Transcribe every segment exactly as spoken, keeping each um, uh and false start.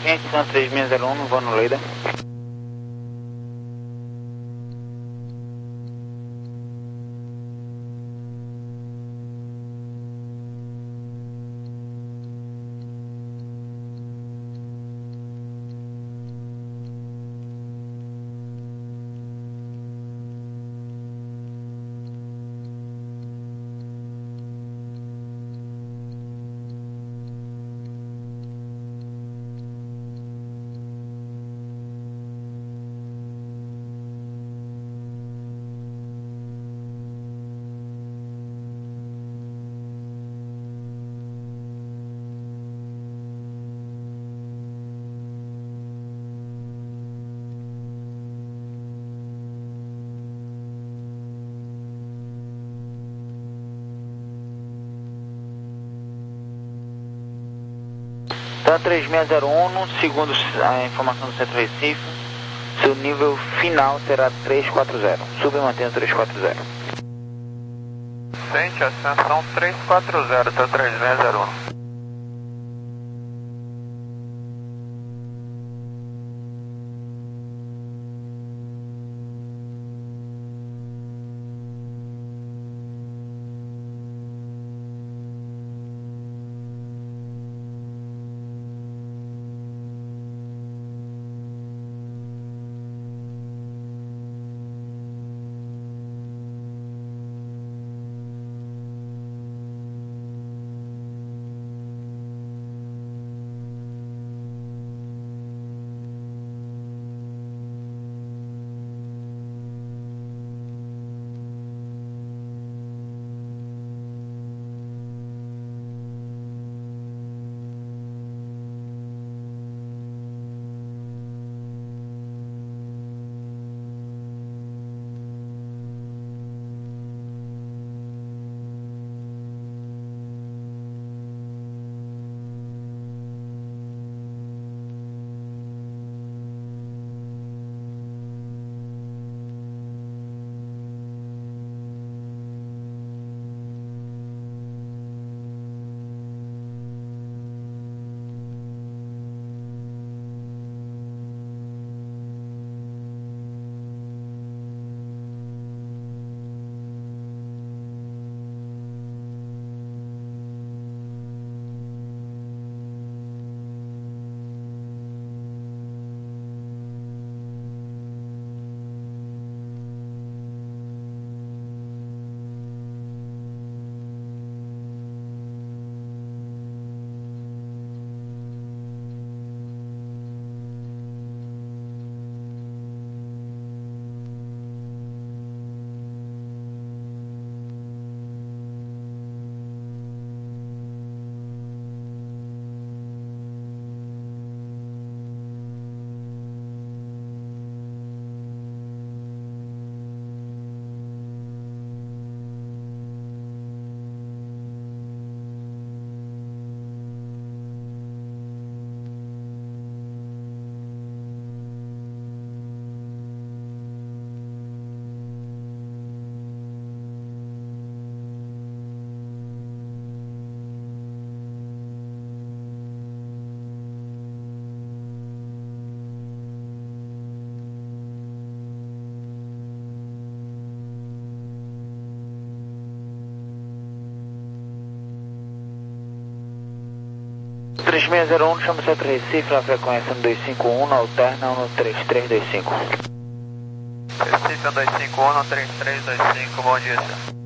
Gente, são três seis zero um, vou no Leida. Tá três seis zero um, segundo a informação do Centro Recife, seu nível final será três quatro zero. Suba e mantenha três quatro zero. Sente, ascensão três quatro zero, tá três seis zero um. três seis zero um, chama o Centro Recife, na frequência um dois cinco um, na alterna no três três dois cinco. Recife um dois cinco um, no três três dois cinco, bom dia, senhor.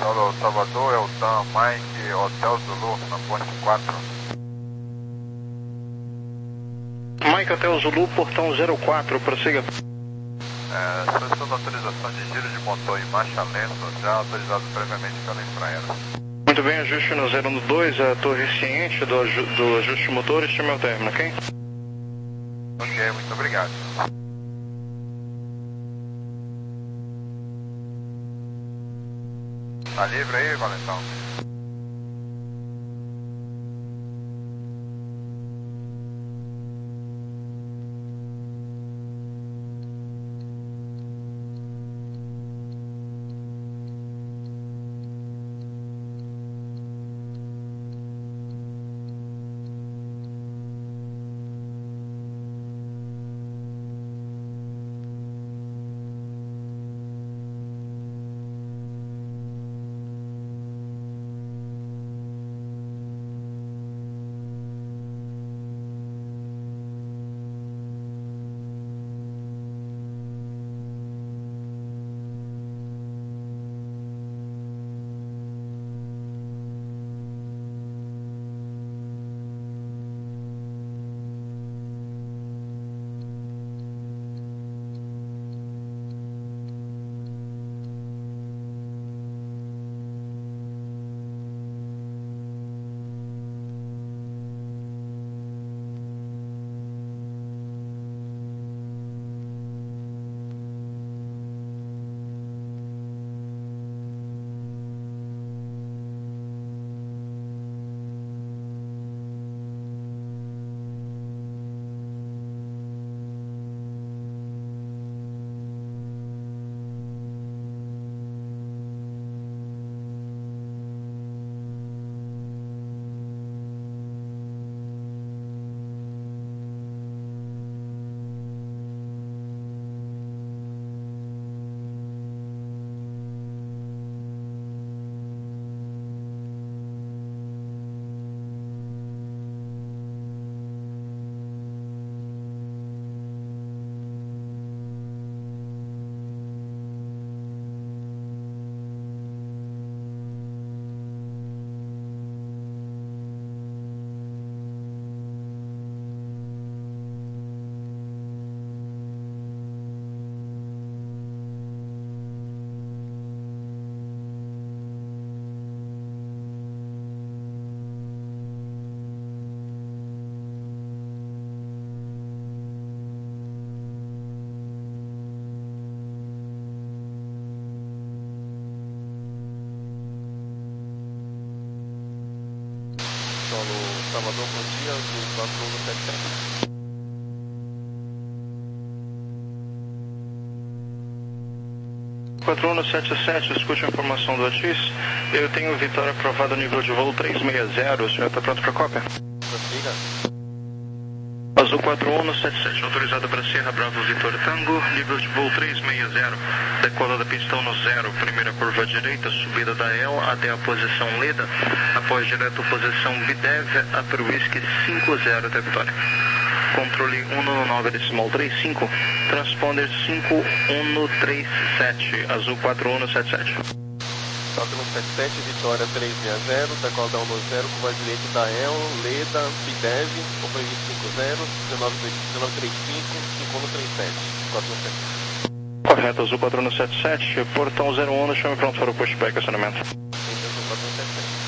Solo Salvador, Eltan, Mike, Hotel Zulu, na ponte quatro. Mike, Hotel Zulu, portão zero quatro, prossiga. É, solicitando autorização de giro de motor em marcha lenta, já autorizado previamente pela Embraer. Muito bem, ajuste no zero dois, a torre ciente do, aju do ajuste motor, este é meu término, ok? Ok, muito obrigado. Tá livre aí, Valentão? Solo Salvador, bom dia, do quatro um sete sete. quatro um sete sete, escute a informação do A X. Eu tenho Vitória aprovada nível de voo três seis zero, o senhor está pronto para cópia? Prossiga. Azul quatro um sete sete, autorizado para Sierra Bravo Vitória Tango, nível de voo três seis zero, decola da pistão no zero, primeira curva à direita, subida da E L até a posição Leda, após direto posição Videv, upper whisky cinco zero até Vitória. Controle um nove decimal trinta e cinco, transponder cinco um três sete, azul quatro um sete sete. quatro um sete sete, Vitória três seis zero, decola da um zero, curva à direita da E L, Leda, Videv, upper whisky cinco zero, um nove três cinco, cinco um três sete, quatro um sete sete. Correto, azul quatro um sete sete, portão zero um, chame pronto para o pushback, acionamento. Azul quatro um sete sete.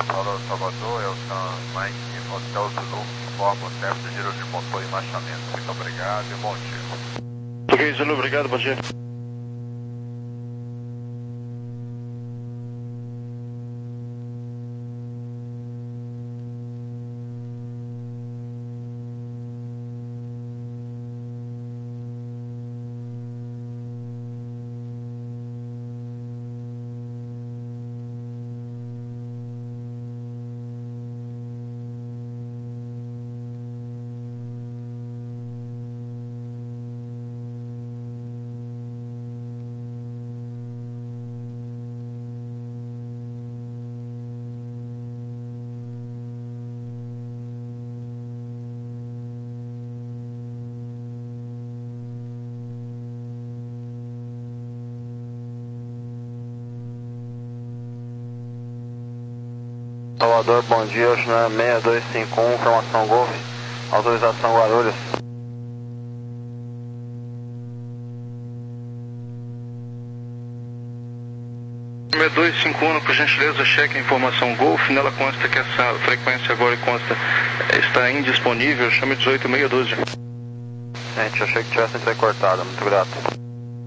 Salvador, Salvador, é o San Mike Hotel Zulu, informa o tempo de giro de motor e marchamento. Muito obrigado e bom dia. Ok, Zulu, obrigado, bom dia. Salvador, bom dia, Ocean seis dois cinco um, formação Golf, autorização Guarulhos. seis dois cinco um, por gentileza, cheque a informação Golf, nela consta que essa frequência agora consta está indisponível, chame dezoito meia dúzia. Gente, achei que tivesse entrecortado, muito grato.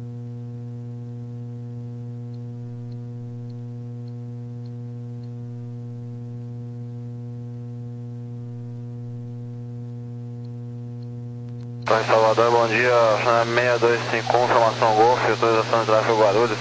Em Salvador, bom dia, seis dois cinco um, formação Golf, autorização de tráfego Guarulhos.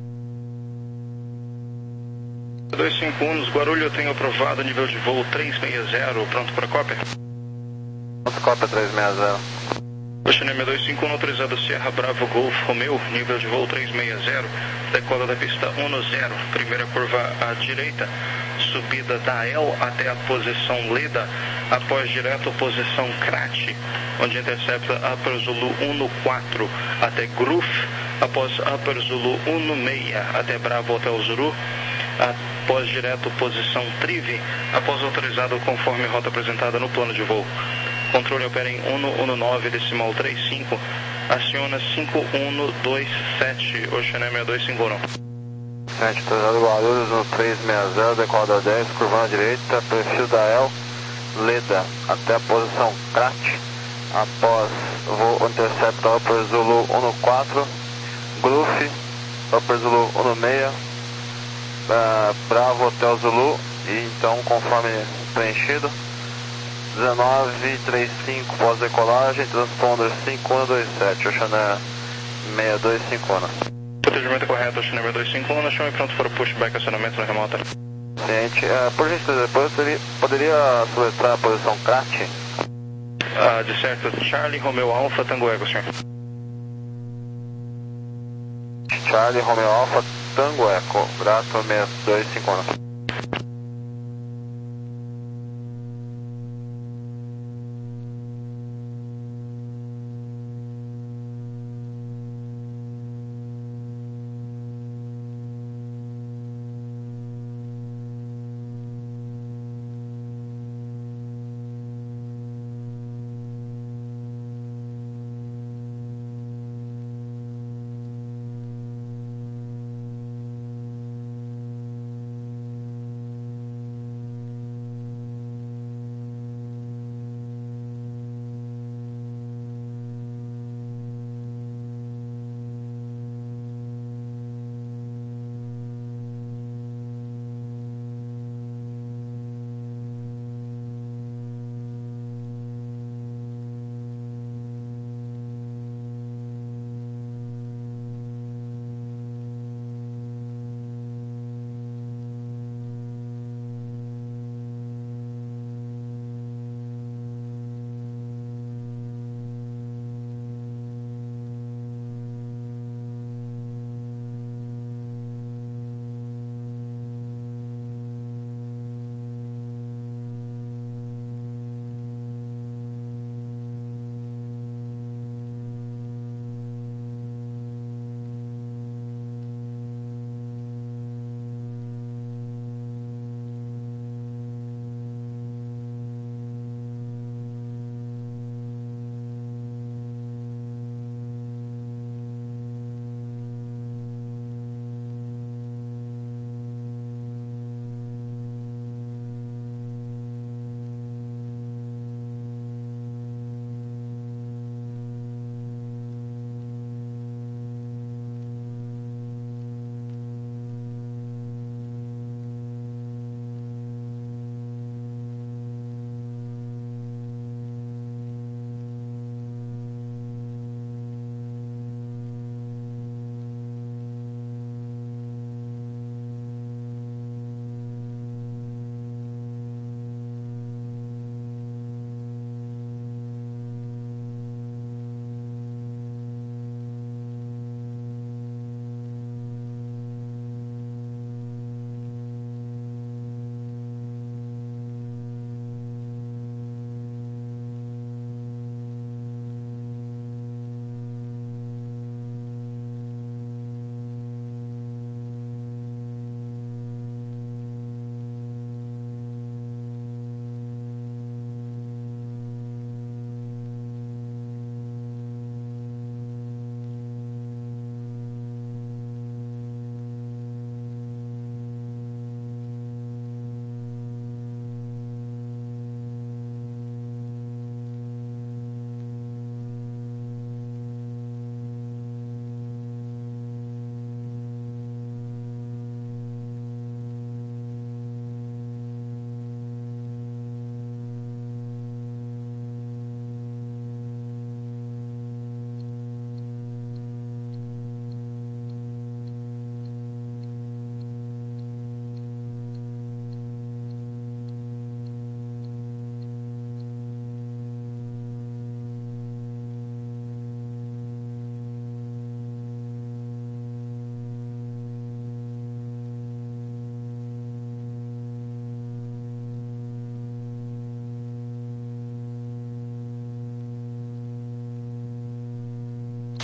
seis dois cinco um, nos Guarulhos eu tenho aprovado nível de voo trezentos e sessenta, pronto para cópia? Pronto, cópia trezentos e sessenta. Ocean seis dois cinco um, autorizado Sierra Bravo Golf Romeo, nível de voo trezentos e sessenta, decola da pista um zero, primeira curva à direita, subida da El até a posição Leda, após direto posição Crat, onde intercepta Upper Zulu um quatro até Groof, após Upper Zulu um seis até Bravo Hotel Zulu, após direto posição Trive, após autorizado conforme rota apresentada no plano de voo. Controle opera em um um nove decimal trinta e cinco, aciona cinco um dois sete, Ocean seis dois cinco um. Gente, autorizado Guarulhos no trezentos e sessenta, decola da dez, curva à direita, perfil da El, Leda, até a posição Crat, após voo intercepta Upper Zulu um quatro, Groof, Upper Zulu um seis, uh, Bravo Hotel Zulu, e então conforme preenchido, dezenove trinta e cinco pós-decolagem, transponder cinco um dois sete, Ocean seis dois cinco um. Procedimento correto, Ocean seis dois cinco um, chame pronto para o pushback, acionamento na remota. Gente, uh, por gentileza, depois poderia, poderia soletrar a posição Crat? Ah, de certo, Charlie Romeo Alpha Tango Ego, senhor. Charlie Romeo Alpha Tango Echo, grato seis dois cinco um.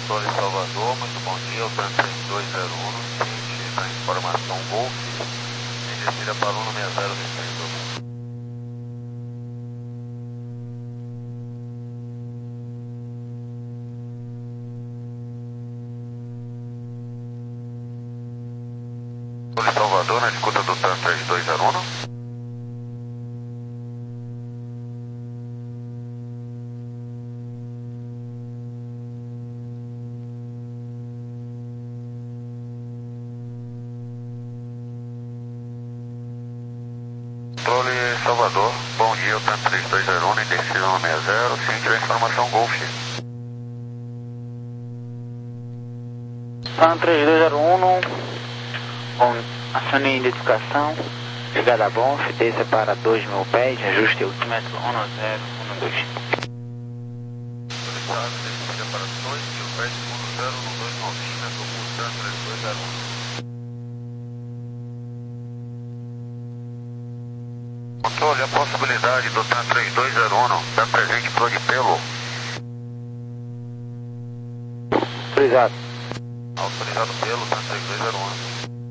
Controle Salvador, muito bom dia, o três três dois zero um, ciente da informação Golf, em descida para um seis zero Vicente. Controle Salvador, na escuta do três três dois zero um. Controle Salvador, bom dia, o três três dois zero um, indeciso um seis zero, ciente da informação Golf. Pan três dois zero um, bom, acione a identificação, chegada a bom, desça para dois mil pés, ajuste altímetro um zero um dois. Solicitado, descida para dois mil pés, um zero um dois, altímetro, o três três dois zero um. Controle, a possibilidade do TAM três dois zero um estar presente por de pelo. Autorizado. Autorizado pelo TAM três dois zero um.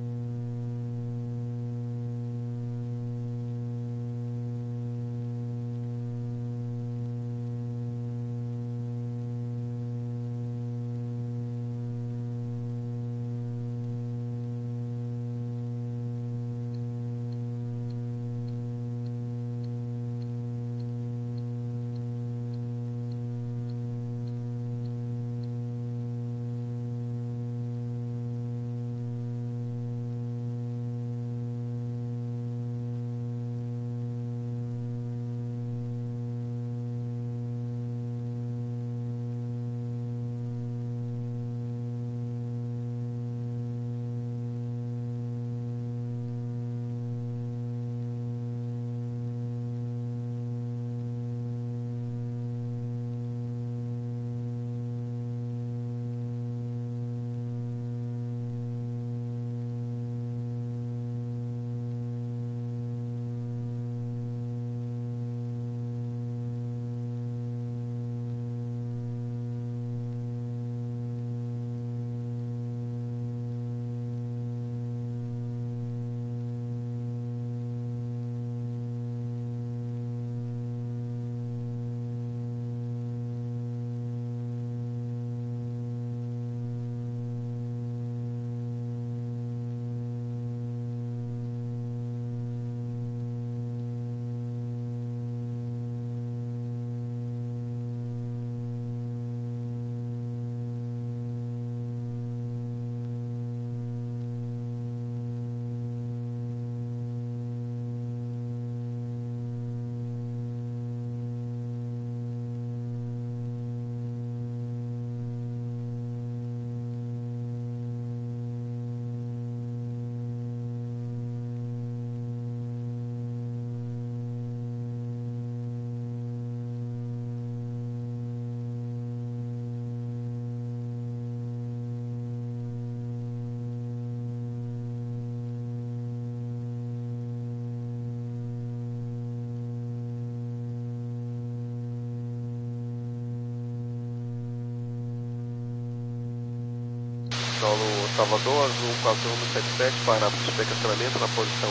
Solo Salvador, Azul quatro um sete sete, para supercancelamento na posição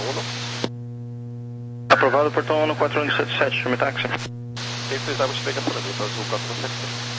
um. Aprovado, portão um quatro um sete sete, chame táxi. Sem precisar de supercancelamento, Azul quatro um sete sete.